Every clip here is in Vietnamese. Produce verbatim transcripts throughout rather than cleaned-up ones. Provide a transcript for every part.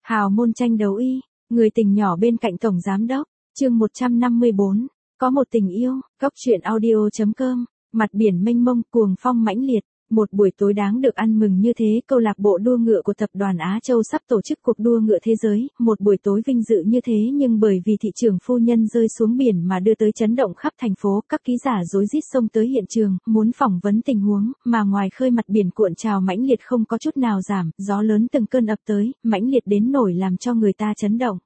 Hào môn tranh đấu y, người tình nhỏ bên cạnh tổng giám đốc, chương một trăm năm mươi bốn, có một tình yêu, góc truyện audio chấm com, mặt biển mênh mông, cuồng phong mãnh liệt, một buổi tối đáng được ăn mừng như thế, câu lạc bộ đua ngựa của tập đoàn Á Châu sắp tổ chức cuộc đua ngựa thế giới, một buổi tối vinh dự như thế nhưng bởi vì thị trưởng phu nhân rơi xuống biển mà đưa tới chấn động khắp thành phố, các ký giả rối rít xông tới hiện trường, muốn phỏng vấn tình huống, mà ngoài khơi mặt biển cuộn trào mãnh liệt không có chút nào giảm, gió lớn từng cơn ập tới, mãnh liệt đến nổi làm cho người ta chấn động.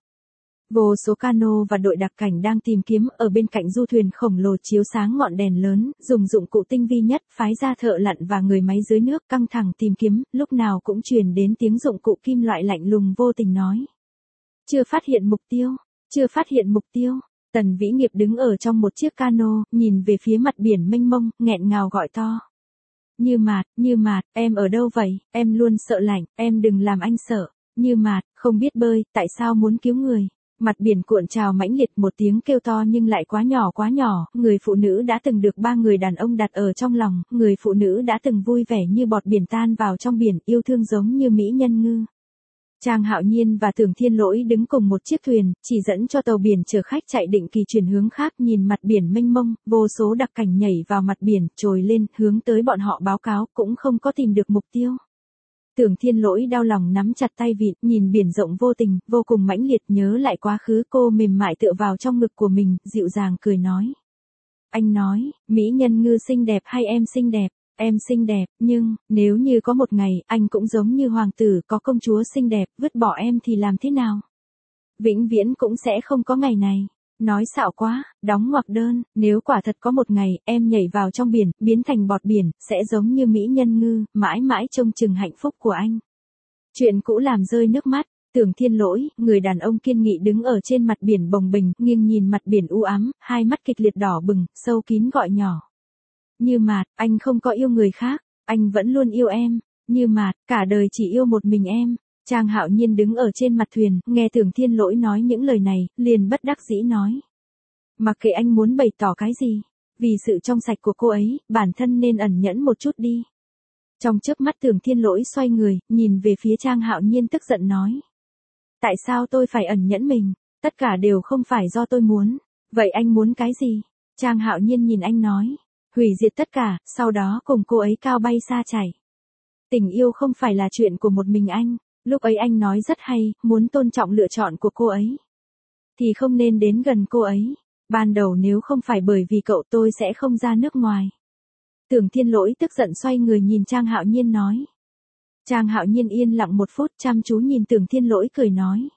Vô số cano và đội đặc cảnh đang tìm kiếm ở bên cạnh du thuyền khổng lồ chiếu sáng ngọn đèn lớn, dùng dụng cụ tinh vi nhất, phái ra thợ lặn và người máy dưới nước căng thẳng tìm kiếm, lúc nào cũng truyền đến tiếng dụng cụ kim loại lạnh lùng vô tình nói. Chưa phát hiện mục tiêu, chưa phát hiện mục tiêu. Tần Vĩ Nghiệp đứng ở trong một chiếc cano, nhìn về phía mặt biển mênh mông, nghẹn ngào gọi to. Như Mạt, Như Mạt, em ở đâu vậy, em luôn sợ lạnh, em đừng làm anh sợ. Như Mạt, không biết bơi, tại sao muốn cứu người? Mặt biển cuộn trào mãnh liệt, một tiếng kêu to nhưng lại quá nhỏ quá nhỏ, người phụ nữ đã từng được ba người đàn ông đặt ở trong lòng, người phụ nữ đã từng vui vẻ như bọt biển tan vào trong biển, yêu thương giống như mỹ nhân ngư. Trang Hạo Nhiên và Tưởng Thiên Lỗi đứng cùng một chiếc thuyền, chỉ dẫn cho tàu biển chở khách chạy định kỳ chuyển hướng khác, nhìn mặt biển mênh mông, vô số đặc cảnh nhảy vào mặt biển, trồi lên, hướng tới bọn họ báo cáo, cũng không có tìm được mục tiêu. Tưởng Thiên Lỗi đau lòng nắm chặt tay vịt, nhìn biển rộng vô tình, vô cùng mãnh liệt, nhớ lại quá khứ, cô mềm mại tựa vào trong ngực của mình, dịu dàng cười nói. Anh nói, mỹ nhân ngư xinh đẹp hay em xinh đẹp? Em xinh đẹp, nhưng, nếu như có một ngày, anh cũng giống như hoàng tử, có công chúa xinh đẹp, vứt bỏ em thì làm thế nào? Vĩnh viễn cũng sẽ không có ngày này. Nói xạo quá, đóng ngoặc đơn, nếu quả thật có một ngày, em nhảy vào trong biển, biến thành bọt biển, sẽ giống như mỹ nhân ngư, mãi mãi trông chừng hạnh phúc của anh. Chuyện cũ làm rơi nước mắt, Tưởng Thiên Lỗi, người đàn ông kiên nghị đứng ở trên mặt biển bồng bềnh, nghiêng nhìn mặt biển u ám, hai mắt kịch liệt đỏ bừng, sâu kín gọi nhỏ. Như Mạt, anh không có yêu người khác, anh vẫn luôn yêu em. Như Mạt, cả đời chỉ yêu một mình em. Trang Hạo Nhiên đứng ở trên mặt thuyền, nghe Tưởng Thiên Lỗi nói những lời này, liền bất đắc dĩ nói. Mặc kệ anh muốn bày tỏ cái gì, vì sự trong sạch của cô ấy, bản thân nên ẩn nhẫn một chút đi. Trong chớp mắt Tưởng Thiên Lỗi xoay người, nhìn về phía Trang Hạo Nhiên tức giận nói. Tại sao tôi phải ẩn nhẫn mình, tất cả đều không phải do tôi muốn, vậy anh muốn cái gì? Trang Hạo Nhiên nhìn anh nói. Hủy diệt tất cả, sau đó cùng cô ấy cao bay xa chảy. Tình yêu không phải là chuyện của một mình anh. Lúc ấy anh nói rất hay, muốn tôn trọng lựa chọn của cô ấy. Thì không nên đến gần cô ấy. Ban đầu nếu không phải bởi vì cậu tôi sẽ không ra nước ngoài. Tưởng Thiên Lỗi tức giận xoay người nhìn Trang Hạo Nhiên nói. Trang Hạo Nhiên yên lặng một phút chăm chú nhìn Tưởng Thiên Lỗi cười nói.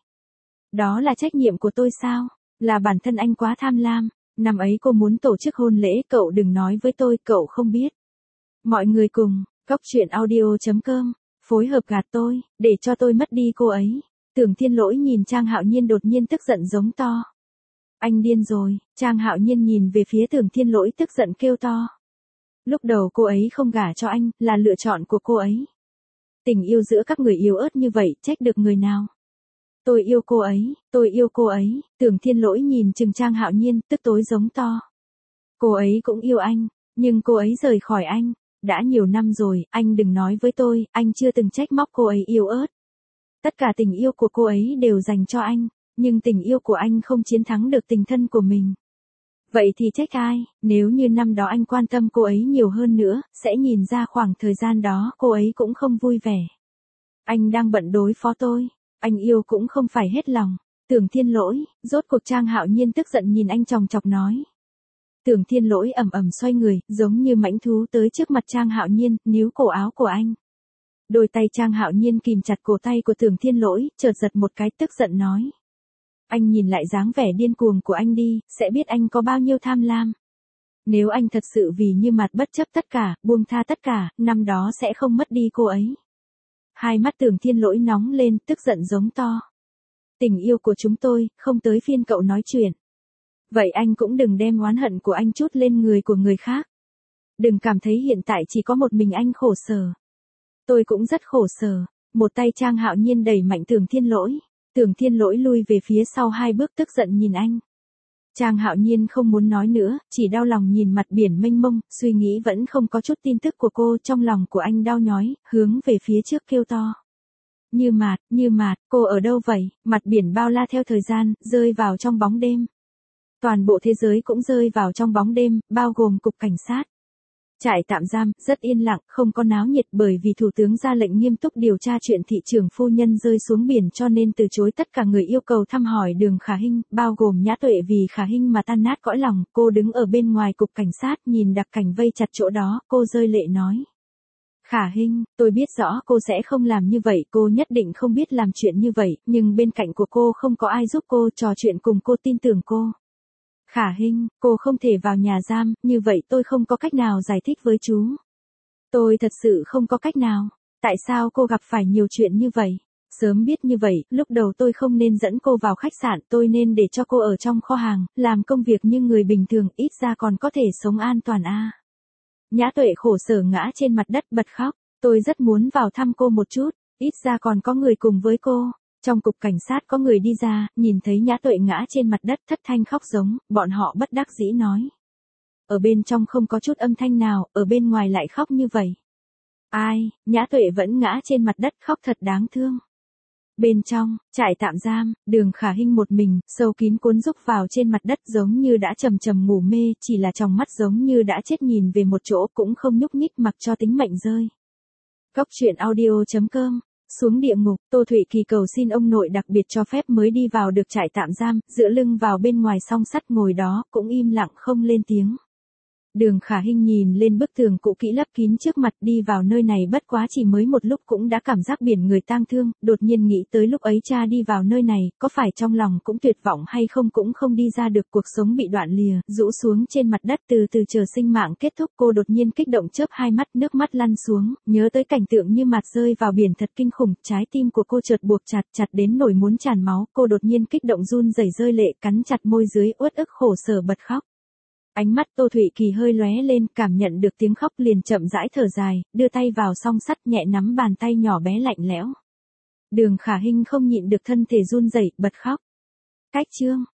Đó là trách nhiệm của tôi sao? Là bản thân anh quá tham lam. Năm ấy cô muốn tổ chức hôn lễ, cậu đừng nói với tôi, cậu không biết. Mọi người cùng, góc truyện audio chấm com. Phối hợp gạt tôi, để cho tôi mất đi cô ấy. Tưởng Thiên Lỗi nhìn Trang Hạo Nhiên đột nhiên tức giận giống to. Anh điên rồi, Trang Hạo Nhiên nhìn về phía Tưởng Thiên Lỗi tức giận kêu to. Lúc đầu cô ấy không gả cho anh, là lựa chọn của cô ấy. Tình yêu giữa các người yếu ớt như vậy, trách được người nào? Tôi yêu cô ấy, tôi yêu cô ấy, Tưởng Thiên Lỗi nhìn chừng Trang Hạo Nhiên, tức tối giống to. Cô ấy cũng yêu anh, nhưng cô ấy rời khỏi anh. Đã nhiều năm rồi, anh đừng nói với tôi, anh chưa từng trách móc cô ấy yếu ớt. Tất cả tình yêu của cô ấy đều dành cho anh, nhưng tình yêu của anh không chiến thắng được tình thân của mình. Vậy thì trách ai, nếu như năm đó anh quan tâm cô ấy nhiều hơn nữa, sẽ nhìn ra khoảng thời gian đó cô ấy cũng không vui vẻ. Anh đang bận đối phó tôi, anh yêu cũng không phải hết lòng. Tưởng Thiên Lỗi, rốt cuộc Trang Hạo Nhiên tức giận nhìn anh chòng chọc nói. Tưởng Thiên Lỗi ầm ầm xoay người, giống như mãnh thú tới trước mặt Trang Hạo Nhiên, níu cổ áo của anh. Đôi tay Trang Hạo Nhiên kìm chặt cổ tay của Tưởng Thiên Lỗi, chợt giật một cái tức giận nói. Anh nhìn lại dáng vẻ điên cuồng của anh đi, sẽ biết anh có bao nhiêu tham lam. Nếu anh thật sự vì Như Mạt bất chấp tất cả, buông tha tất cả, năm đó sẽ không mất đi cô ấy. Hai mắt Tưởng Thiên Lỗi nóng lên, tức giận giống to. Tình yêu của chúng tôi, không tới phiên cậu nói chuyện. Vậy anh cũng đừng đem oán hận của anh trút lên người của người khác. Đừng cảm thấy hiện tại chỉ có một mình anh khổ sở. Tôi cũng rất khổ sở. Một tay Trang Hạo Nhiên đẩy mạnh Tưởng Thiên Lỗi. Tưởng Thiên Lỗi lui về phía sau hai bước tức giận nhìn anh. Trang Hạo Nhiên không muốn nói nữa, chỉ đau lòng nhìn mặt biển mênh mông, suy nghĩ vẫn không có chút tin tức của cô, trong lòng của anh đau nhói, hướng về phía trước kêu to. Như Mạt, Như Mạt, cô ở đâu vậy? Mặt biển bao la theo thời gian, rơi vào trong bóng đêm. Toàn bộ thế giới cũng rơi vào trong bóng đêm, bao gồm cục cảnh sát. Trại tạm giam, rất yên lặng, không có náo nhiệt bởi vì thủ tướng ra lệnh nghiêm túc điều tra chuyện thị trưởng phu nhân rơi xuống biển cho nên từ chối tất cả người yêu cầu thăm hỏi Đường Khả Hinh, bao gồm Nhã Tuệ vì Khả Hinh mà tan nát cõi lòng, cô đứng ở bên ngoài cục cảnh sát nhìn đặc cảnh vây chặt chỗ đó, cô rơi lệ nói. Khả Hinh, tôi biết rõ cô sẽ không làm như vậy, cô nhất định không biết làm chuyện như vậy, nhưng bên cạnh của cô không có ai giúp cô trò chuyện cùng cô tin tưởng cô. Khả Hinh, cô không thể vào nhà giam, như vậy tôi không có cách nào giải thích với chú. Tôi thật sự không có cách nào. Tại sao cô gặp phải nhiều chuyện như vậy? Sớm biết như vậy, lúc đầu tôi không nên dẫn cô vào khách sạn, tôi nên để cho cô ở trong kho hàng, làm công việc như người bình thường, ít ra còn có thể sống an toàn a. À. Nhã Tuệ khổ sở ngã trên mặt đất bật khóc, tôi rất muốn vào thăm cô một chút, ít ra còn có người cùng với cô. Trong cục cảnh sát có người đi ra, nhìn thấy Nhã Tuệ ngã trên mặt đất thất thanh khóc giống, bọn họ bất đắc dĩ nói. Ở bên trong không có chút âm thanh nào, ở bên ngoài lại khóc như vậy. Ai, Nhã Tuệ vẫn ngã trên mặt đất khóc thật đáng thương. Bên trong, trại tạm giam, Đường Khả Hinh một mình, sâu kín cuốn rúc vào trên mặt đất giống như đã trầm trầm ngủ mê, chỉ là trong mắt giống như đã chết nhìn về một chỗ cũng không nhúc nhích mặc cho tính mệnh rơi. Góc truyện audio chấm com. Xuống địa ngục, Tô Thụy Kỳ cầu xin ông nội đặc biệt cho phép mới đi vào được trại tạm giam, dựa lưng vào bên ngoài song sắt ngồi đó, cũng im lặng không lên tiếng. Đường Khả Hinh nhìn lên bức tường cũ kỹ lấp kín trước mặt, đi vào nơi này bất quá chỉ mới một lúc cũng đã cảm giác biển người tang thương, đột nhiên nghĩ tới lúc ấy cha đi vào nơi này, có phải trong lòng cũng tuyệt vọng hay không cũng không đi ra được, cuộc sống bị đoạn lìa, rũ xuống trên mặt đất từ từ chờ sinh mạng kết thúc, cô đột nhiên kích động chớp hai mắt, nước mắt lăn xuống, nhớ tới cảnh tượng Như Mạt rơi vào biển thật kinh khủng, trái tim của cô chợt buộc chặt chặt đến nổi muốn tràn máu, cô đột nhiên kích động run rẩy rơi lệ, cắn chặt môi dưới, uất ức khổ sở bật khóc. Ánh mắt Tô Thụy Kỳ hơi lóe lên, cảm nhận được tiếng khóc liền chậm rãi thở dài, đưa tay vào song sắt nhẹ nắm bàn tay nhỏ bé lạnh lẽo. Đường Khả Hinh không nhịn được thân thể run rẩy, bật khóc. Cách chương